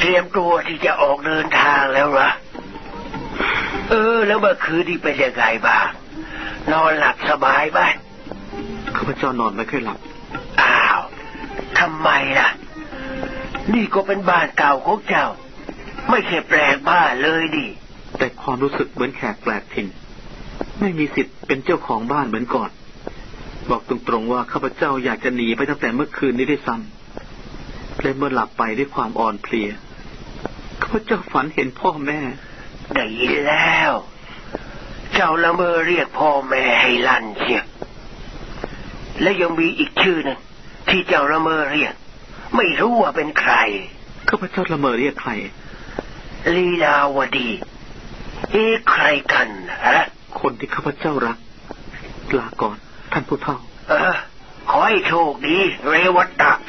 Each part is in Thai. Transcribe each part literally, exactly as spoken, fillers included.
รียมตัวที่จะออกเดินทางแล้วเหรอเออแล้วเมื่อคืนนี้เป็นยังไงบ้างนอนหลับสบายไหมข้าพเจ้านอนไม่ค่อยหลับอ้าวทำไมล่ะนี่ก็เป็นบ้านเก่าของเจ้าไม่เคยแปลกบ้านเลยดิแต่ความรู้สึกเหมือนแขกแปลกถิ่นไม่มีสิทธิ์เป็นเจ้าของบ้านเหมือนก่อนบอกตรงๆว่าข้าพเจ้าอยากจะหนีไปตั้งแต่เมื่อคืนนี้ได้ซ้ำและเมื่อหลับไปด้วยความอ่อนเพลียข้าพเจ้าฝันเห็นพ่อแม่ได้ยินแล้วเจ้าละเมอเรียกพ่อแม่ให้ลั่นเชียวและยังมีอีกชื่อหนึ่งที่เจ้าละเมอเรียกไม่รู้ว่าเป็นใครข้าพเจ้าละเมอเรียกใครลีลาวดีเอ๊ะใครกันฮะคนที่ข้าพเจ้ารักลาก่อนท่านผู้เฒ่าเออขอให้โชคดีเรวัตตะ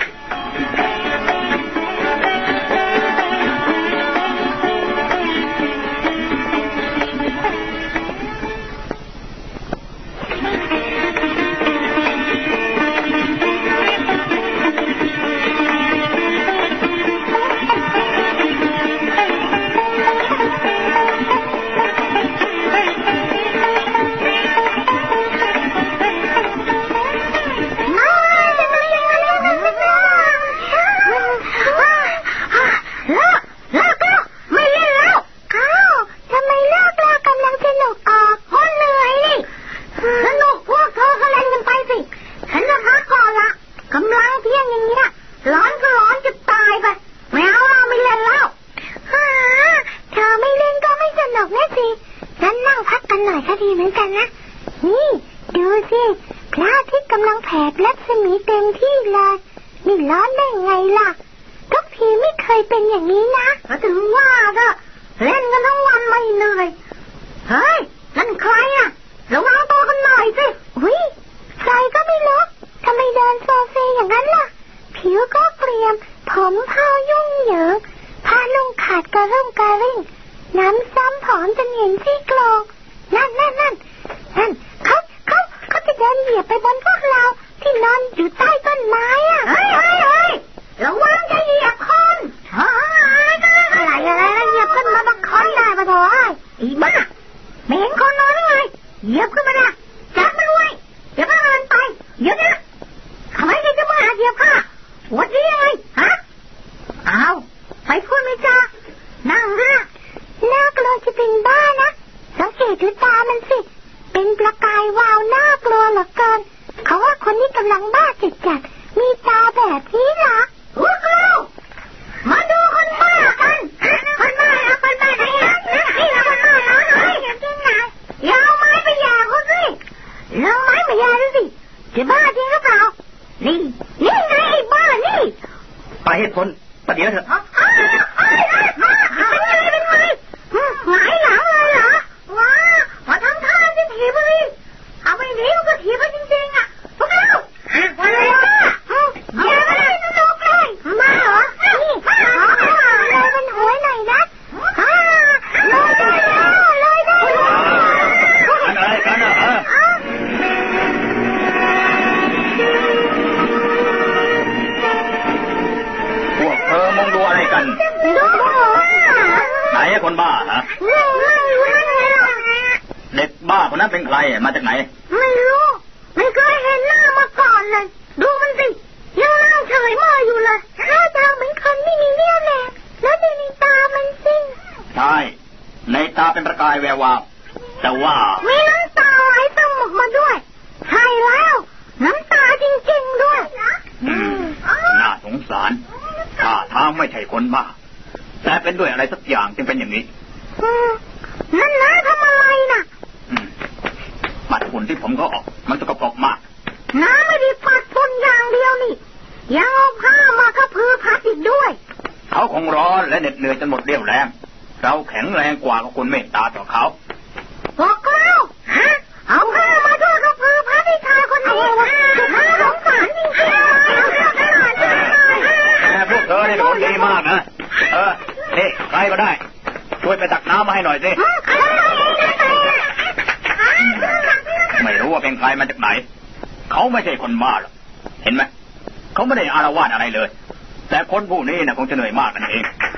ไม่รู้ว่าเป็นใครมาจากไหนเขาไม่ใช่คนบ้าหรอกเห็นไหมเขาไม่ได้อารวาสอะไรเลยแต่คนผู้นี้นะคงจะเหนื่อยมากนั่นเอง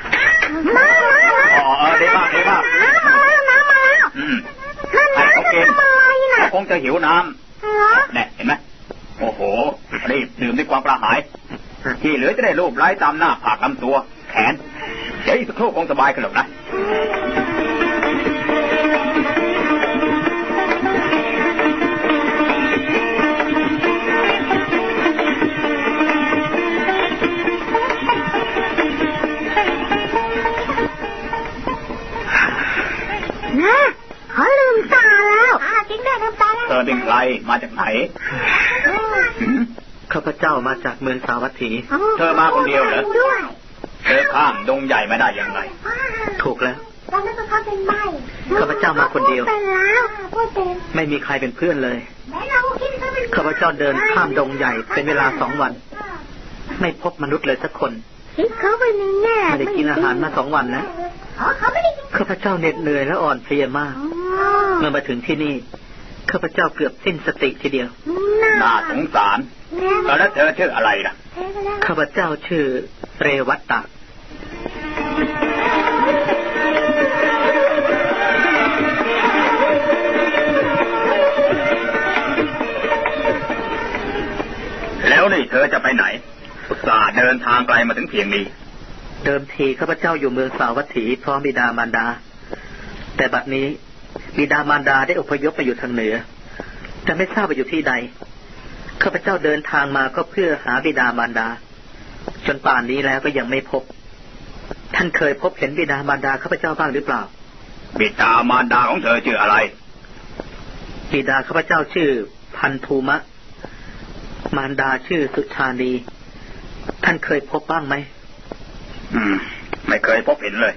มามาอ๋อเออดีมากดีมากน้ำมาแล้วน้ำมาแล้วอืมให้เขากินเขาคงจะหิวน้ำเนี่ยเห็นไหมโอ้โหรีบดื่มด้วยความกระหายที่เหลือจะได้รูปไล้ตามหน้าผากลำตัวแขนเดี๋ยวอีกสักครู่คงสบายขึ้นหรอกนะเขาลืมตาแล้วจริงด้วยลืมตาแล้วเธอเป็นใครมาจากไหนข้าพเจ้ามาจากเมืองสาวัตถีเธอมาคนเดียวเหรอเธอข้ามดงใหญ่มาได้ยังไงถูกแล้วข้าพเจ้ามาคนเดียวไม่มีใครเป็นเพื่อนเลยข้าพเจ้าเดินข้ามดงใหญ่เป็นเวลาสองวันไม่พบมนุษย์เลยสักคนไม่ได้กินอาหารมาสองวันแล้วข้าพเจ้าเหน็ดเหนื่อยและอ่อนเพลียมากเมื่อมาถึงที่นี่ข้าพเจ้าเกือบสิ้นสติทีเดียวน่าสงสารแล้วเธอชื่ออะไรล่ะข้าพเจ้าชื่อเรวัตตะแล้วนี่เธอจะไปไหนอุตส่าห์เดินทางไกลมาถึงเพียงนี้เดิมทีข้าพเจ้าอยู่เมืองสาวัตถีพร้อมบิดามารดาแต่บัดนี้บิดามารดาได้อพยพไปอยู่ทางเหนือแต่ไม่ทราบว่าอยู่ที่ใดข้าพเจ้าเดินทางมาก็เพื่อหาบิดามารดาจนป่านนี้แล้วก็ยังไม่พบท่านเคยพบเห็นบิดามารดาข้าพเจ้าบ้างหรือเปล่าบิดามารดาของเธอชื่ออะไรบิดาข้าพเจ้าชื่อพันธุมะมารดาชื่อสุชานีท่านเคยพบบ้างไหมอืมไม่เคยพบเห็นเลย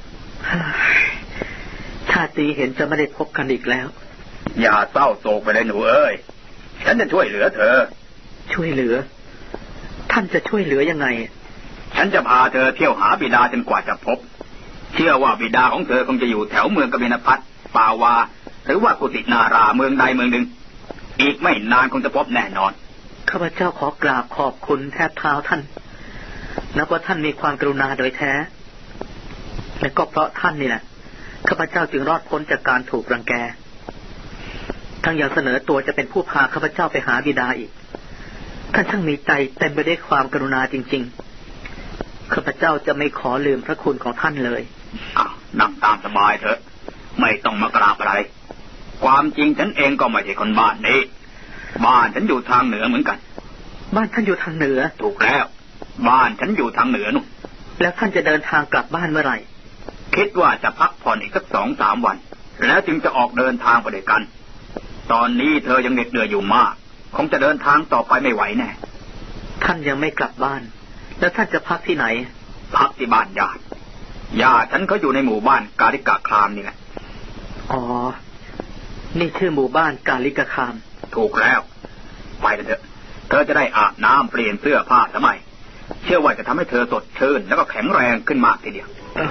ชาตินี้เห็นจะไม่ได้พบกันอีกแล้วอย่าเศร้าโศกไปเลยหนูเอ้ยฉันจะช่วยเหลือเธอช่วยเหลือท่านจะช่วยเหลือยังไงฉันจะพาเธอเที่ยวหาบิดาจนกว่าจะพบเชื่อว่าบิดาของเธอคงจะอยู่แถวเมืองกบิลพัสดุปาวาหรือว่ากุสินาราเมืองใดเมืองหนึ่งอีกไม่นานคงจะพบแน่นอนข้าพเจ้าขอกราบขอบคุณแทบเท้าท่านนับว่าท่านมีความกรุณาโดยแท้และก็เพราะท่านนี่แหละข้าพเจ้าจึงรอดพ้นจากการถูกรังแกทั้งยังเสนอตัวจะเป็นผู้พาข้าพเจ้าไปหาบิดาอีกท่านช่างมีใจเต็มไปด้วยความกรุณาจริงๆข้าพเจ้าจะไม่ขอลืมพระคุณของท่านเลยอ้าวนั่งตามสบายเถอะไม่ต้องมากราบอะไรความจริงฉันเองก็ไม่ใช่คนบ้านนี้บ้านฉันอยู่ทางเหนือเหมือนกันบ้านท่านอยู่ทางเหนือถูกแล้วบ้านฉันอยู่ทางเหนือนู่นแล้วท่านจะเดินทางกลับบ้านเมื่อไหร่คิดว่าจะพักผ่อนอีกสักสองสามวันแล้วจึงจะออกเดินทางไปด้วยกันตอนนี้เธอยังเหน็ดเหนื่อยอยู่มากคงจะเดินทางต่อไปไม่ไหวแน่ท่านยังไม่กลับบ้านแล้วท่านจะพักที่ไหนพักที่บ้านญาติญาติฉันเขาอยู่ในหมู่บ้านกาลิกะคามนี่แหละอ๋อนี่ชื่อหมู่บ้านกาลิกะคามถูกแล้วไปเถอะเธอจะได้อาบน้ำเปลี่ยนเสื้อผ้าสมัยเชื่อว่าจะทำให้เธอสดชื่นแล้วก็แข็งแรงขึ้นมากทีเดียว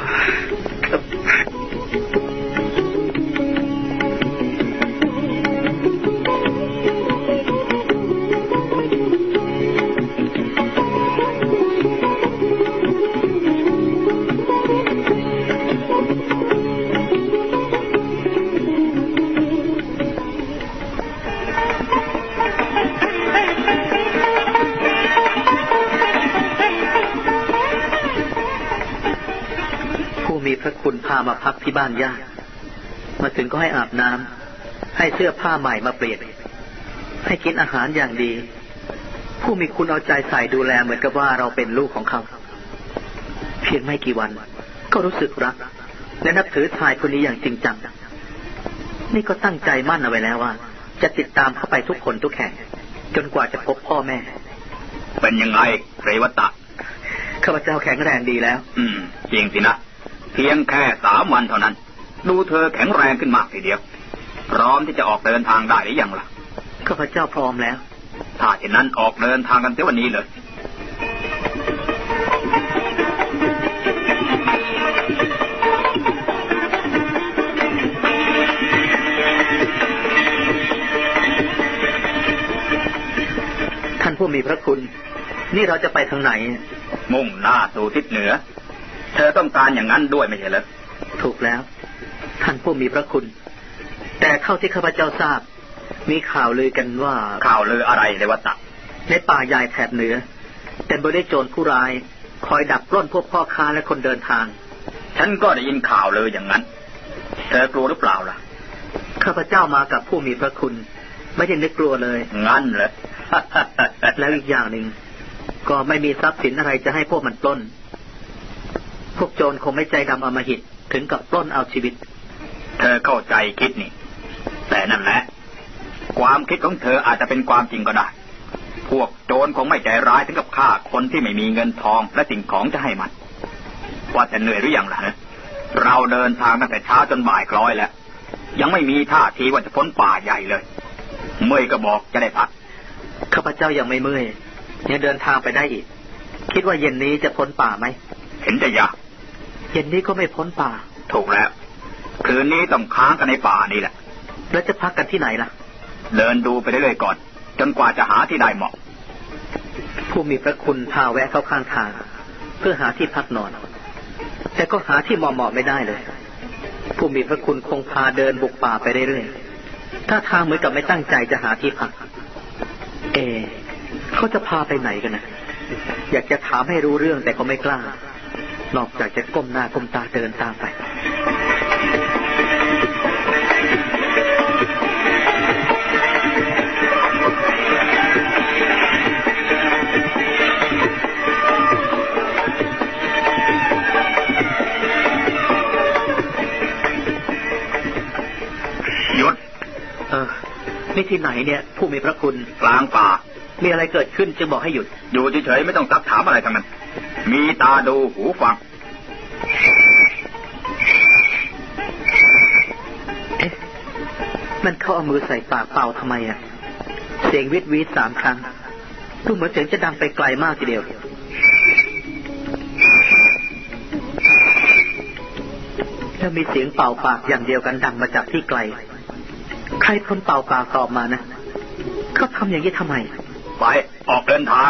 มีพระคุณพามาพักที่บ้านญาติมาถึงก็ให้อาบน้ำให้เสื้อผ้าใหม่มาเปลี่ยนให้กินอาหารอย่างดีผู้มีคุณเอาใจใส่ดูแลเหมือนกับว่าเราเป็นลูกของเขาเพียงไม่กี่วันก็รู้สึกรักและนับถือชายคนนี้อย่างจริงจังนี่ก็ตั้งใจมั่นเอาไว้แล้วว่าจะติดตามเข้าไปทุกคนทุกแห่งจนกว่าจะพบพ่อแม่เป็นยังไงเรวัตตะข้าพเจ้าแข็งแรงดีแล้วอืมจริงสินะเพียงแค่สามวันเท่านั้นดูเธอแข็งแรงขึ้นมากทีเดียวพร้อมที่จะออกเดินทางได้หรือยังล่ะข้าพเจ้าพร้อมแล้วถ้าเช่นนั้นออกเดินทางกันเสียวันนี้เลยท่านผู้มีพระคุณนี่เราจะไปทางไหนมุ่งหน้าสู่ทิศเหนือเธอต้องการอย่างนั้นด้วยไม่ใช่เหรอถูกแล้วท่านผู้มีพระคุณแต่เท่าที่ข้าพเจ้าทราบมีข่าวลือกันว่าข่าวลืออะไรในวัดตะในป่าใหญ่แถบเหนือแต่บ่ได้โจรผู้ร้ายคอยดักปล้นพวกพ่อค้าและคนเดินทางฉันก็ได้ยินข่าวลืออย่างนั้นเธอกลัวหรือเปล่าล่ะข้าพเจ้ามากับผู้มีพระคุณไม่ได้นึกกลัวเลยงั้นเหรอแล้วอีกอย่างหนึ่งก็ไม่มีทรัพย์สินอะไรจะให้พวกมันปล้นพวกโจรคงไม่ใจดำอำมหิตถึงกับปล้นเอาชีวิตเธอเข้าใจคิดนี่แต่นั่นแหละความคิดของเธออาจจะเป็นความจริงก็ได้พวกโจรคงไม่ใจร้ายถึงกับฆ่าคนที่ไม่มีเงินทองและสิ่งของจะให้มันว่าแต่เหนื่อยหรือยังล่ะนะเราเดินทางตั้งแต่เช้าจนบ่ายคล้อยแล้วยังไม่มีท่าทีว่าจะพ้นป่าใหญ่เลยเมื่อยก็บอกจะได้พักข้าพเจ้ายังไม่เมื่อยยังเดินทางไปได้อีกคิดว่าเย็นนี้จะพ้นป่าไหมเห็นจะยากเย็นนี้ก็ไม่พ้นป่าถูกแล้วคืนนี้ต้องค้างกันในป่านี่แหละแล้วจะพักกันที่ไหนล่ะเดินดูไปเรื่อยๆก่อนจนกว่าจะหาที่ได้เหมาะผู้มีพระคุณพาแวะเข้าข้างทางเพื่อหาที่พักนอนแต่ก็หาที่เหมาะๆไม่ได้เลยผู้มีพระคุณคงพาเดินบุกป่าไปเรื่อยๆถ้าทางเหมือนกับไม่ตั้งใจจะหาที่พักเอเขาจะพาไปไหนกันนะอยากจะถามให้รู้เรื่องแต่ก็ไม่กล้านอกจากจะก้มหน้าก้มตาเดินตามไปหยุดเออนี่ที่ไหนเนี่ยผู้มีพระคุณกลางป่ามีอะไรเกิดขึ้นจึงบอกให้หยุดอยู่เฉยๆไม่ต้องซักถามอะไรทั้งนั้นมีตาดูหูฟังเอ๊ะมันเข้าเอามือใส่ปากเป่าทำไมอ่ะเสียงวิดวิดสามครั้งดูเหมือนเสียงจะดังไปไกลมากทีเดียวแล้วมีเสียงเป่าปากอย่างเดียวกันดังมาจากที่ไกลใครคนเป่าปากตอบมานะเขาทำอย่างนี้ทำไมไปออกเดินทาง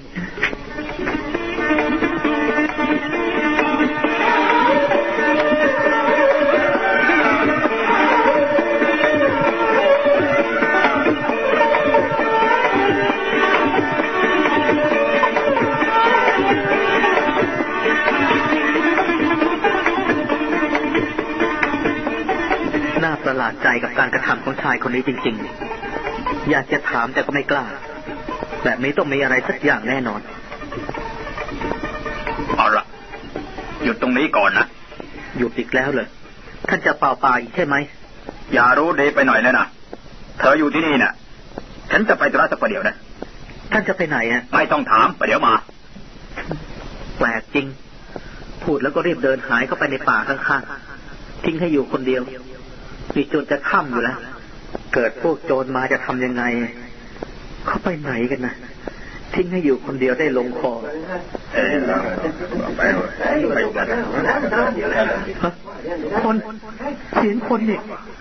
น่าประหลาดใจกับการกระทำของชายคนนี้จริงๆอยากจะถามแต่ก็ไม่กล้าแบบนี้ต้องมีอะไรสักอย่างแน่นอนเอาละหยุดตรงนี้ก่อนนะหยุดอีกแล้วเลยท่านจะเป่าปากอีกใช่ไหมอย่ารู้เดไปหน่อยเลยนะเธออยู่ที่นี่น่ะฉันจะไปธุระสักประเดี๋ยวนะท่านจะไปไหนอ่ะไม่ต้องถามประเดี๋ยวมาแปลกจริงพูดแล้วก็รีบเดินหายเข้าไปในป่าข้างๆทิ้งให้อยู่คนเดียวนี่จนจะค่ำอยู่แล้วเกิดพวกโจรมาจะทำยังไงเขาไปไหนกันนะทิ้งให้อยู่คนเดียวได้ลงคอคนเสียงคนนี่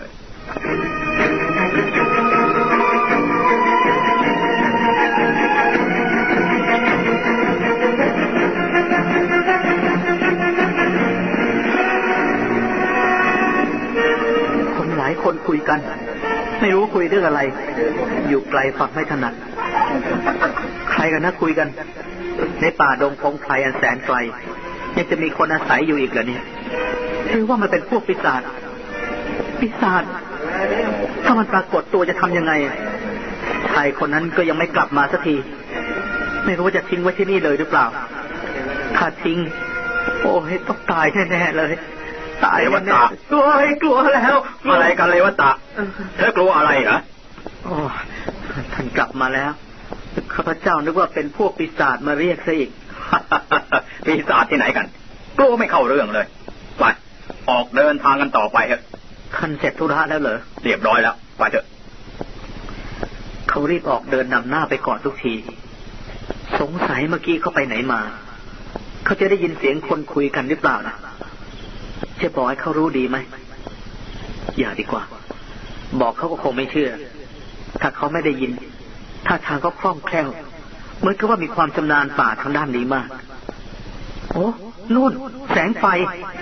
คนหลายคนคุยกันไม่รู้คุยเรื่องอะไรอยู่ไกลฟังไม่ถนัดใครกันนะคุยกันในป่าดงพงไพรอันแสนไกลยังจะมีคนอาศัยอยู่อีกเหรอเนี่ยหรือว่ามันเป็นพวกปีศาจปีศาจถ้ามันปรากฏตัวจะทำยังไงชายคนนั้นก็ยังไม่กลับมาสักทีไม่รู้ว่าจะทิ้งไว้ที่นี่เลยหรือเปล่าถ้าทิ้งโอ้ยต้องตายแน่ๆเลยตายวัตตะกลัวกลัวแล้วอะไรกันเลยวัตตะเธอกลัวอะไรเหรอโอ้ท่านกลับมาแล้วข้าพเจ้านึกว่าเป็นพวกปีศาจมาเรียกซะอีกปีศาจที่ไหนกันกลัวไม่เข้าเรื่องเลยไปออกเดินทางกันต่อไปเถอะท่านเสร็จธุระแล้วเหรอเรียบร้อยแล้วไปเถอะเขารีบออกเดินนำหน้าไปก่อนทุกทีสงสัยเมื่อกี้เขาไปไหนมาเขาจะได้ยินเสียงคนคุยกันหรือเปล่านะจะบอกให้เขารู้ดีไหมอย่าดีกว่าบอกเขาก็คงไม่เชื่อถ้าเขาไม่ได้ยินท่าทางก็คล่องแคล่วเหมือนกับว่ามีความชำนาญป่าทางด้านนี้มากโอ้นู่นแสงไฟ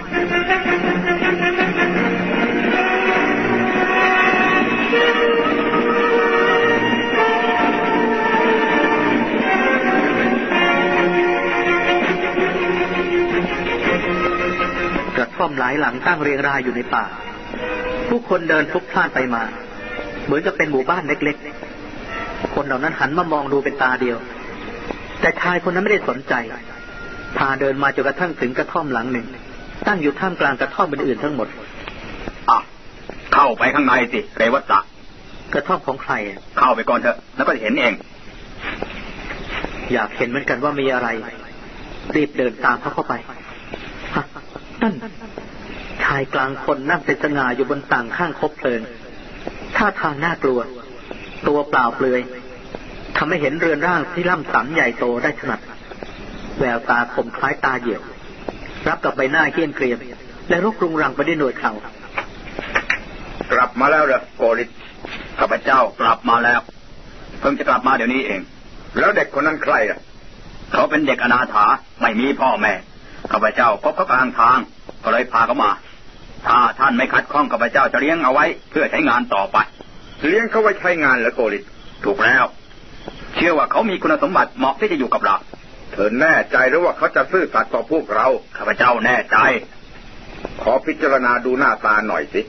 กระท่อมหลายหลังตั้งเรียงรายอยู่ในป่าผู้คนเดินพลุกพล่านไปมาเหมือนกับเป็นหมู่บ้านเล็กๆคนเหล่านั้นหันมามองดูเป็นตาเดียวแต่ชายคนนั้นไม่ได้สนใจพาเดินมาจนกระทั่งถึงกระท่อมหลังหนึ่งตั้งอยู่ท่ามกลางกระท่อมอื่นๆทั้งหมดอ่ะเข้าไปข้างในสิเรวัตตะกระท่อมของใครเข้าไปก่อนเถอะแล้วก็จะเห็นเองอยากเห็นเหมือนกันว่ามีอะไรรีบเดินตามเขาเข้าไปนั่นชายกลางคนนั่งเป็นสง่าอยู่บนต่างข้างคบเพลิงท่าทางน่ากลัวตัวเปล่าเปลือยทำให้เห็นเรือนร่างที่ล่ำสันใหญ่โตได้ถนัดแววตาคมคล้ายตาเหยี่ยวรับกับใบหน้าเหี้ยนเกรียมและรกรุงรังไปด้วยหนวดเขากลับมาแล้วเหรอโกริตข้าพเจ้ากลับมาแล้วเพิ่งจะกลับมาเดี๋ยวนี้เองแล้วเด็กคนนั้นใครอ่ะเขาเป็นเด็กอนาถาไม่มีพ่อแม่ข้าพเจ้าพบเขากลางทางก็เลยพาเขามาถ้าท่านไม่ขัดข้องข้าพเจ้าจะเลี้ยงเอาไว้เพื่อใช้งานต่อไปเลี้ยงเขาไว้ใช้งานเหรอโกริตถูกแล้วเชื่อว่าเขามีคุณสมบัติเหมาะที่จะอยู่กับเราเธอแน่ใจหรือว่าเขาจะซื่อสัตย์ต่อพวกเราข้าพเจ้าแน่ใจขอพิจารณาดูหน้าตาหน่อยสิ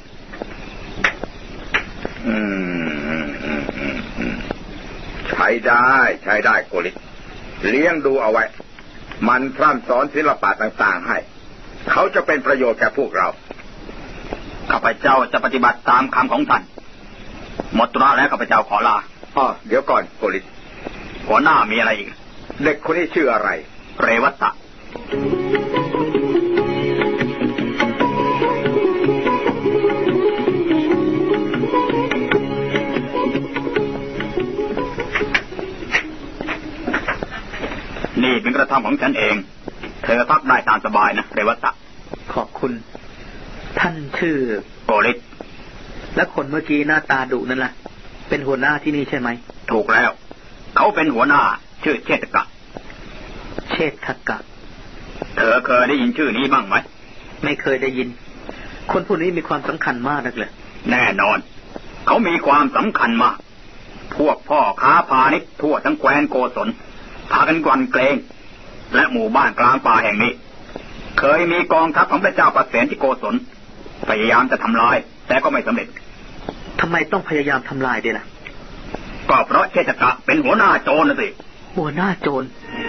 อืมใช้ได้ใช้ได้โกริตเลี้ยงดูเอาไว้มันพร่ำสอนศิลปะต่างๆให้เขาจะเป็นประโยชน์แก่พวกเราข้าพเจ้าจะปฏิบัติตามคำของท่านหมดธุระแล้วข้าพเจ้าขอลาอ๋อเดี๋ยวก่อนโกริตหัวหน้ามีอะไรอีกเด็กคนนี้ชื่ออะไรเรวัตตะนี่เป็นกระท่อมของฉันเองเธอพักได้ตามสบายนะเรวัตตะขอบคุณท่านชื่อโกริตและคนเมื่อกี้หน้าตาดุนั่นล่ะเป็นหัวหน้าที่นี่ใช่ไหมถูกแล้วเขาเป็นหัวหน้าชื่อเชษฐกะเชษฐกะเธอเคยได้ยินชื่อนี้บ้างไหมไม่เคยได้ยินคนผู้นี้มีความสำคัญมากนักเลยแน่นอนเขามีความสำคัญมากพวกพ่อค้าพาณิชย์ทั่วทั้งแคว้นโกศลพากันกวนเกรงและหมู่บ้านกลางป่าแห่งนี้เคยมีกองทัพของพระเจ้าประเสนที่โกศลพยายามจะทำลายแต่ก็ไม่สำเร็จทำไมต้องพยายามทำลายด้วยล่ะก็เพราะเชษฐกะเป็นหัวหน้าโจรนะสิหัวหน้าโจร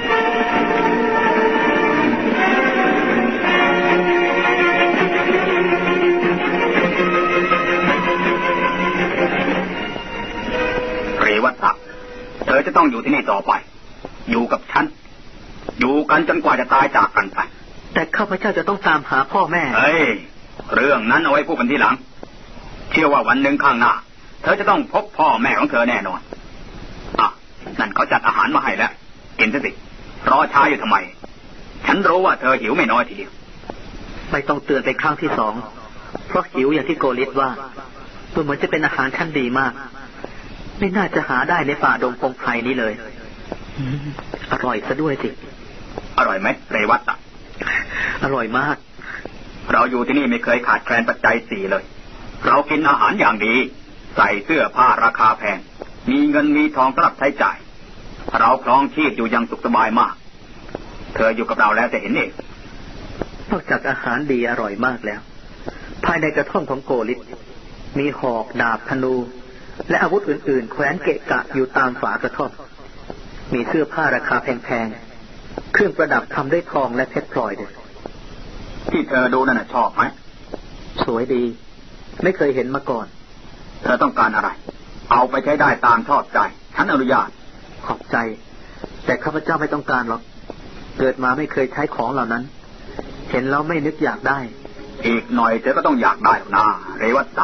เรวัตตะเธอจะต้องอยู่ที่นี่ต่อไปอยู่กับฉันอยู่กันจนกว่าจะตายจากกันไปแต่ข้าพเจ้าจะต้องตามหาพ่อแม่เฮ้ยเรื่องนั้นเอาไว้พูดกันทีหลังเชื่อว่าวันหนึ่งข้างหน้าเธอจะต้องพบพ่อแม่ของเธอแน่นอนอ่ะนั่นเขาจัดอาหารมาให้แล้วกินซะสิรอช้าอยู่ทำไมฉันรู้ว่าเธอหิวไม่น้อยทีเดียวไม่ต้องเตือนไปครั้งที่สองเพราะหิวอย่างที่โกริตว่าตัวเหมือนจะเป็นอาหารชั้นดีมากไม่น่าจะหาได้ในป่าดงพงไพรนี้เลยอร่อยซะด้วยสิอร่อยไหมเรวัตตะอร่อยมากเราอยู่ที่นี่ไม่เคยขาดแคลนปัจจัยสี่เลยเรากินอาหารอย่างดีใส่เสื้อผ้าราคาแพงมีเงินมีทองสำหรับใช้จ่ายเราครองชีพอยู่อย่างสุขสบายมากเธออยู่กับเราแล้วจะเห็นเองนอกจากอาหารดีอร่อยมากแล้วภายในกระท่อมของโกริตมีหอกดาบธนูและอาวุธอื่นๆแขวนเกะกะอยู่ตามฝากระท่อมมีเสื้อผ้าราคาแพงๆเครื่องประดับทำด้วยทองและเพชรพลอยด้วยที่เธอดูนั่นน่ะชอบไหมสวยดีไม่เคยเห็นมาก่อนเธอต้องการอะไรเอาไปใช้ได้ตามชอบใจฉันอนุญาตขอบใจแต่ข้าพเจ้าไม่ต้องการหรอกเกิดมาไม่เคยใช้ของเหล่านั้นเห็นแล้วไม่นึกอยากได้อีกหน่อยเธอก็ต้องอยากได้นะเรวัตตะ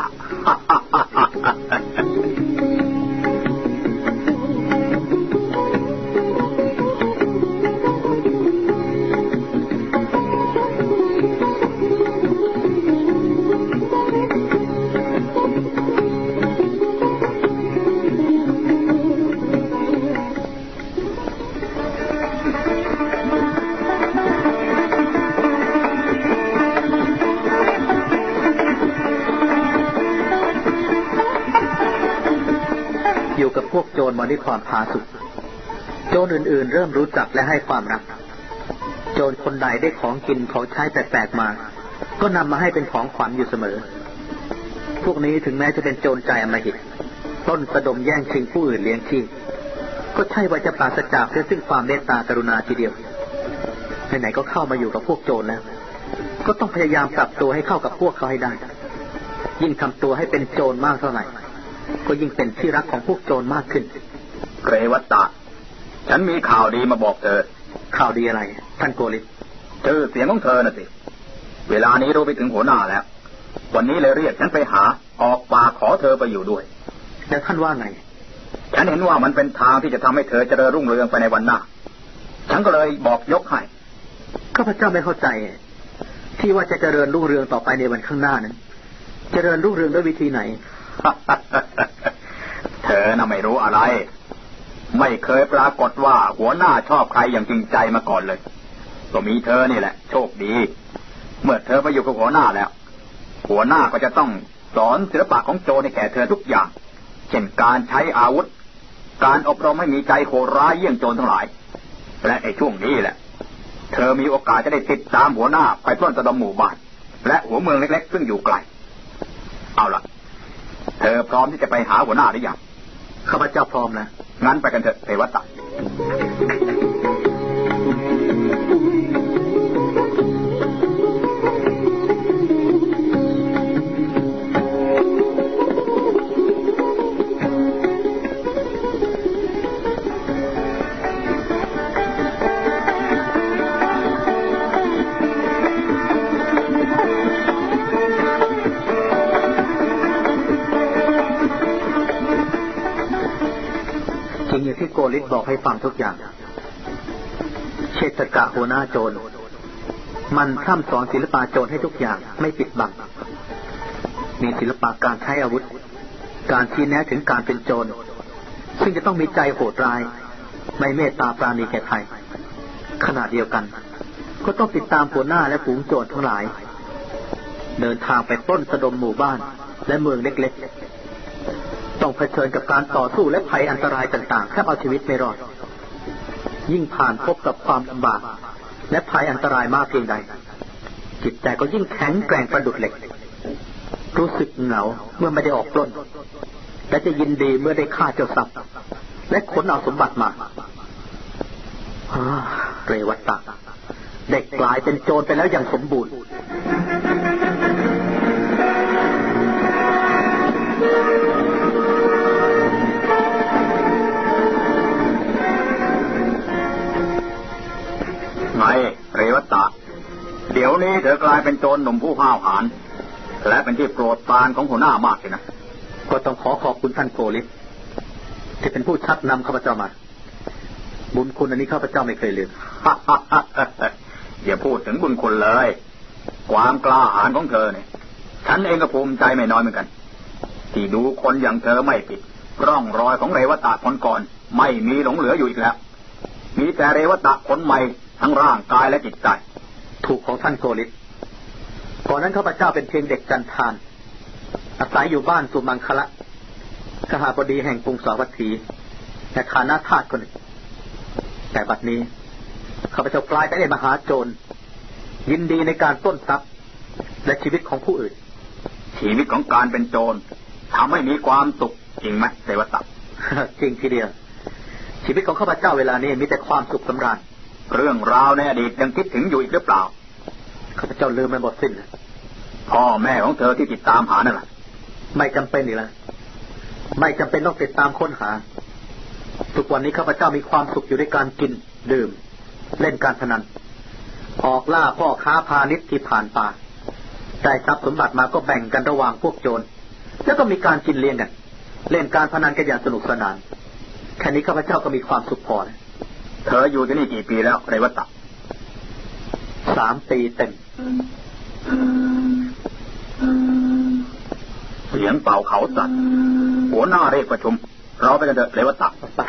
วกโจรมาด้วยความผาสุกโจรอื่นๆเริ่มรู้จักและให้ความรักโจรคนใดได้ของกินของใช้แปลกๆมาก็นำมาให้เป็นของขวัญอยู่เสมอพวกนี้ถึงแม้จะเป็นโจรใจอำมหิตปล้นสะดมแย่งชิงผู้อื่นเลี้ยงชีพก็ใช่ว่าจะปราศจากเพื่อซึ่งความเมตตากรุณาทีเดียวไหนๆก็เข้ามาอยู่กับพวกโจรแล้วก็ต้องพยายามปรับตัวให้เข้ากับพวกเขาให้ได้ยิ่งทำตัวให้เป็นโจรมากเท่าไหร่ก็ยิ่งเป็นที่รักของพวกโจรมากขึ้นเรวัตตะฉันมีข่าวดีมาบอกเธอข่าวดีอะไรท่านโกฤษชื่อเสียงของเธอน่ะสิเวลานี้รู้ไปถึงหัวหน้าแล้ววันนี้เลยเรียกฉันไปหาออกปากขอเธอไปอยู่ด้วยแล้วท่านว่าไงฉันเห็นว่ามันเป็นทางที่จะทำให้เธอเจริญรุ่งเรืองไปในวันหน้าฉันก็เลยบอกยกให้ข้าพเจ้าไม่เข้าใจที่ว่าจะเจริญรุ่งเรืองต่อไปในวันข้างหน้านั้นเจริญรุ่งเรืองด้วยวิธีไหนเธอน่ะไม่รู้อะไรไม่เคยปรากฏว่าหัวหน้าชอบใครอย่างจริงใจมาก่อนเลยก็มีเธอนี่แหละโชคดีเมื่อเธอไปอยู่กับหัวหน้าแล้วหัวหน้าก็จะต้องสอนศิลปะของโจรให้แก่เธอทุกอย่างเช่นการใช้อาวุธการอบรมให้มีใจโหดร้ายเยี่ยงโจรทั้งหลายและในช่วงนี้แหละเธอมีโอกาสจะได้ติดตามหัวหน้าไปปล้นสะดมหมู่บ้านและหัวเมืองเล็กๆซึ่งอยู่ไกลเอาล่ะเธอพร้อมที่จะไปหาหัวหน้าหรือยังข้าพเจ้าพร้อมนะงั้นไปกันเถอะเทวตะที่โกฤษบอกให้ฟังทุกอย่างเชษฐกะหัวหน้าโจรมันพร่ำสอนศิลปะโจรให้ทุกอย่างไม่ปิดบังมีศิลปะการใช้อาวุธการชี้แนะถึงการเป็นโจรซึ่งจะต้องมีใจโหดร้ายไม่เมตตาปราณีแก่ใครขณะเดียวกันก็ต้องติดตามหัวหน้าและฝูงโจรทั้งหลายเดินทางไปปล้นสะดมหมู่บ้านและเมืองเล็กๆต้องเผชิญกับการต่อสู้และภัยอันตรายต่างๆแทบเอาชีวิตไม่รอดยิ่งผ่านพบกับความลำบากและภัยอันตรายมากเพียงใดจิตใจก็ยิ่งแข็งแกร่งประดุจเหล็กรู้สึกเหงาเมื่อไม่ได้ออกปล้นและจะยินดีเมื่อได้ฆ่าเจ้าทรัพย์และขนเอาสมบัติมาเรวัตตะเด็กกลายเป็นโจรไปแล้วอย่างสมบูรณ์ไงเรวัตตะเดี๋ยวนี้เธอกลายเป็นโจรหนุ่มผู้ห้าวหาญและเป็นที่โปรดปรานของหัวหน้ามากเลยนะก็ต้องขอขอบคุณท่านโกฤษที่เป็นผู้ชักนำข้าพเจ้ามาบุญคุณอันนี้ข้าพเจ้าไม่เคยลืมอย่าพูดถึงบุญคุณเลยความกล้าหาญของเธอเนี่ยฉันเองก็ภูมิใจไม่น้อยเหมือนกันที่ดูคนอย่างเธอไม่ผิดร่องรอยของเรวัตตะคนก่อนไม่มีหลงเหลืออยู่อีกแล้วมีแต่เรวัตตะคนใหม่ทั้งร่างกายและจิตใจถูกของท่านโกฤษก่อนนั้นข้าพเจ้าเป็นเพียงเด็กจันทานอาศัยอยู่บ้านสุมังคละขหบดีแห่งกรุงสาวัตถีในฐานะทาสคนหนึ่งแต่บัดนี้ข้าพเจ้ากลายเป็นมหาโจรยินดีในการปล้นทรัพย์และชีวิตของผู้อื่นชีวิตของการเป็นโจรทำให้มีความสุขจริงไหมเรวัตตะจริงทีเดียวชีวิตของข้าพเจ้าเวลานี้มีแต่ความสุขสำราญเรื่องราวในอดีตยังคิดถึงอยู่อีกหรือเปล่าข้าพเจ้าลืมมันหมดสิ้นพ่อแม่ของเธอที่ติดตามหานั่นแหละไม่จำเป็นอีกแล้วไม่จำเป็นต้องติดตามค้นหาทุกวันนี้ข้าพเจ้ามีความสุขอยู่ในการกินดื่มเล่นการพนันออกล่าพ่อค้าพาณิชย์ที่ผ่านป่าได้ทรัพย์สมบัติมาก็แบ่งกันระหว่างพวกโจรแล้วก็มีการกินเลี้ยงกันเล่นการพนันกันอย่างสนุกสนานแค่นี้ข้าพเจ้าก็มีความสุขพอแล้วเธออยู่ที่นี่กี่ปีแล้วเรวัตตะสามปีเต็มเสียงเป่าเขาสัตว์หัวหน้าเรียกประชุมเราไปกันเถอะเรวัตตะไป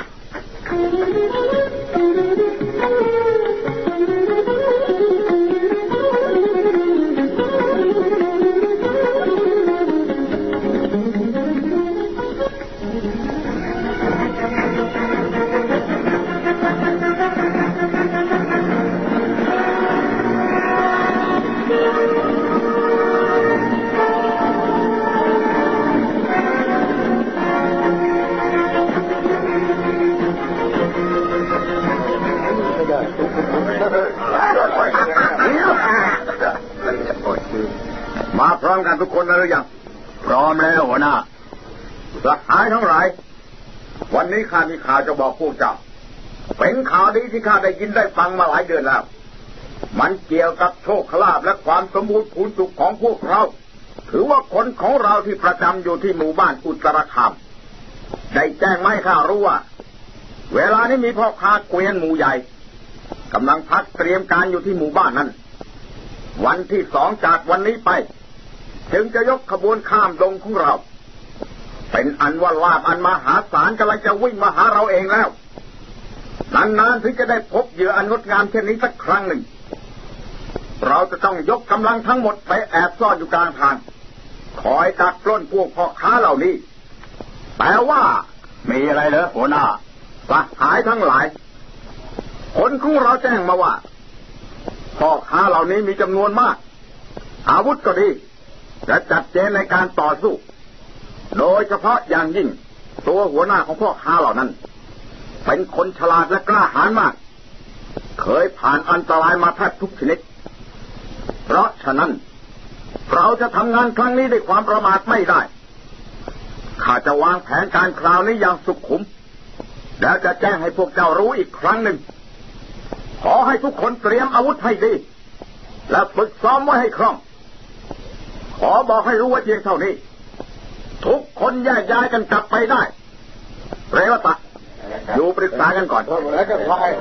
มาพร้อมกันทุกคนแล้วหรือยังพร้อมแล้วหัวหน้าสหายทั้งหลายวันนี้ข้ามีข่าวจะบอกพวกเจ้าเป็นข่าวดีที่ข้าได้ยินได้ฟังมาหลายเดือนแล้วมันเกี่ยวกับโชคลาภและความสมบูรณ์พูนสุขของพวกเราถือว่าคนของเราที่ประจำอยู่ที่หมู่บ้านอุตรคามได้แจ้งมาให้ข้ารู้ว่าเวลานี้มีพ่อค้าเกวียนหมู่ใหญ่กำลังพักเตรียมการอยู่ที่หมู่บ้านนั้นวันที่สองจากวันนี้ไปจึงจะยกขบวนข้ามดงของเราเป็นอันว่าลาภอันมหาศาลกำลังจะวิ่งมาหาเราเองแล้วนานๆถึงจะได้พบเหยื่ออันงดงามเช่นนี้สักครั้งหนึ่งเราจะต้องยกกำลังทั้งหมดไปแอบซ่อนอยู่กลางทางคอยดักปล้นพวกพ่อค้าเหล่านี้แต่ว่ามีอะไรเหรอหัวหน้าสหายทั้งหลายคนของเราแจ้งมาว่าพ่อค้าเหล่านี้มีจำนวนมากอาวุธก็ดีและจัดเจนในการต่อสู้โดยเฉพาะอย่างยิ่งตัวหัวหน้าของพ่อค้าเหล่านั้นเป็นคนฉลาดและกล้าหาญมากเคยผ่านอันตรายมาแทบทุกชนิดเพราะฉะนั้นเราจะทำงานครั้งนี้ด้วยความประมาทไม่ได้ข้าจะวางแผนการคราวนี้อย่างสุขุมแล้วจะแจ้งให้พวกเจ้ารู้อีกครั้งหนึ่งขอให้ทุกคนเตรียมอาวุธให้ดีและฝึกซ้อมไว้ให้คล่องขอบอกให้รู้ว่าเพียงเท่านี้ทุกคนแยกย้ายกันกลับไปได้เรวตะอยู่ปรึกษากันก่อนแล้วก็พาย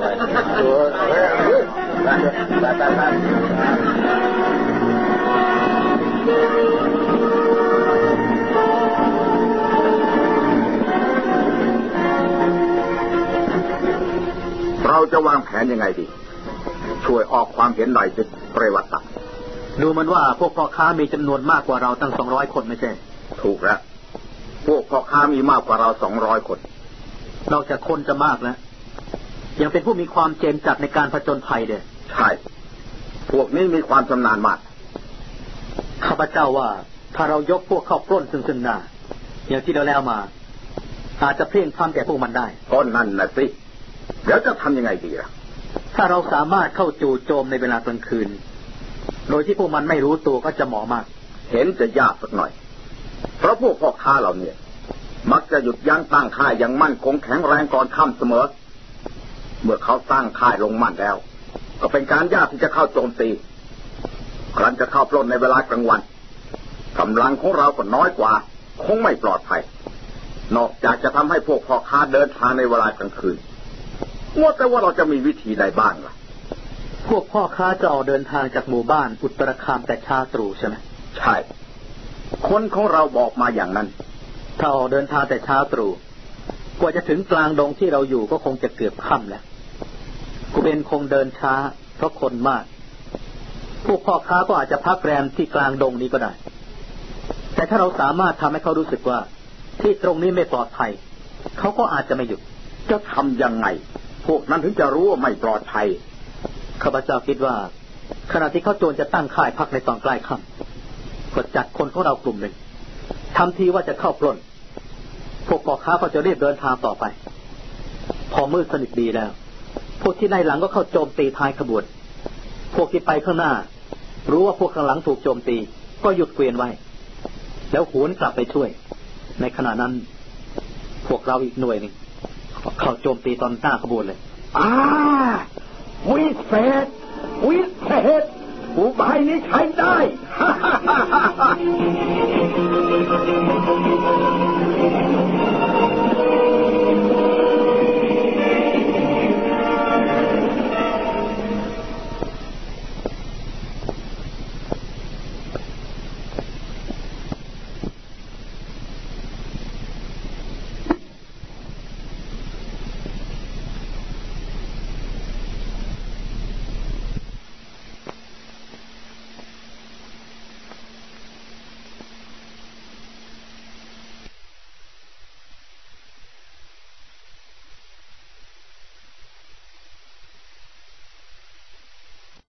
เราจะวางแผนยังไงดีช่วยออกความเห็นหน่อยสิเรวตะดูมันว่าพวกพ่อค้ามีจำนวนมากกว่าเราตั้งสองร้อยคนไม่ใช่ถูกแล้วพวกพ่อค้ามีมากกว่าเราสองร้อยคนนอกจากคนจะมากแล้วยังเป็นผู้มีความเจนจัดในการผจญภัยเด้อใช่พวกนี้มีความชำนาญมากข้าพเจ้าว่าถ้าเรายกพวกเข้าปล้นซึ่งซึ่งหน้าอย่างที่เราแล้วมาอาจจะเพ่งพล้ำแก่พวกมันได้ก็นั่นน่ะสิเดี๋ยวจะทำยังไงดีล่ะถ้าเราสามารถเข้าจู่โจมในเวลากลางคืนโดยที่พวกมันไม่รู้ตัวก็จะเหมาะมากเห็นจะยากสักหน่อยเพราะพวกพ่อค้าเราเนี่ยมักจะหยุดยั้งตั้งค่ายอย่างมั่นคงแข็งแรงก่อนค่ำเสมอเมื่อเขาตั้งค่ายลงมั่นแล้วก็เป็นการยากที่จะเข้าโจมตีครั้นจะเข้าปล้นในเวลากลางวันกำลังของเราก็น้อยกว่าคงไม่ปลอดภัยนอกจากจะทำให้พวกพ่อค้าเดินทางในเวลากลางคืนว่าแต่ว่าเราจะมีวิธีใดบ้างล่ะพวกพ่อค้าจะออกเดินทางจากหมู่บ้านอุตรคามแต่เช้าตรู่ใช่ไหมใช่คนของเราบอกมาอย่างนั้นถ้าออกเดินทางแต่เช้าตรู่กว่าจะถึงกลางดงที่เราอยู่ก็คงจะเกือบค่ำแล้วกูเบนคงเดินช้าเพราะคนมากพวกพ่อค้าก็อาจจะพักแรมที่กลางดงนี้ก็ได้แต่ถ้าเราสามารถทำให้เขารู้สึกว่าที่ตรงนี้ไม่ปลอดภัยเขาก็อาจจะไม่หยุดจะทำยังไงพวกนั้นถึงจะรู้ว่าไม่ปลอดภัยข้าพเจ้าคิดว่าขณะที่เขาโจรจะตั้งค่ายพักในตอนใกล้ค่ำก็จัดคนของเรากลุ่มหนึ่งทำทีว่าจะเข้าปล้นพวกพ่อค้าก็จะรีบเดินทางต่อไปพอมืดสนิทดีแล้วพวกที่ไล่หลังก็เข้าโจมตีท้ายขบวนพวกที่ไปข้างหน้ารู้ว่าพวกข้างหลังถูกโจมตีก็หยุดเกวียนไว้แล้วหวนกลับไปช่วยในขณะนั้นพวกเราอีกหน่วยหนึ่งเข้าโจมตีตอนหน้าขบวนเลยอ่าวิเศษวิเศษอุบายนี้ใช้ได้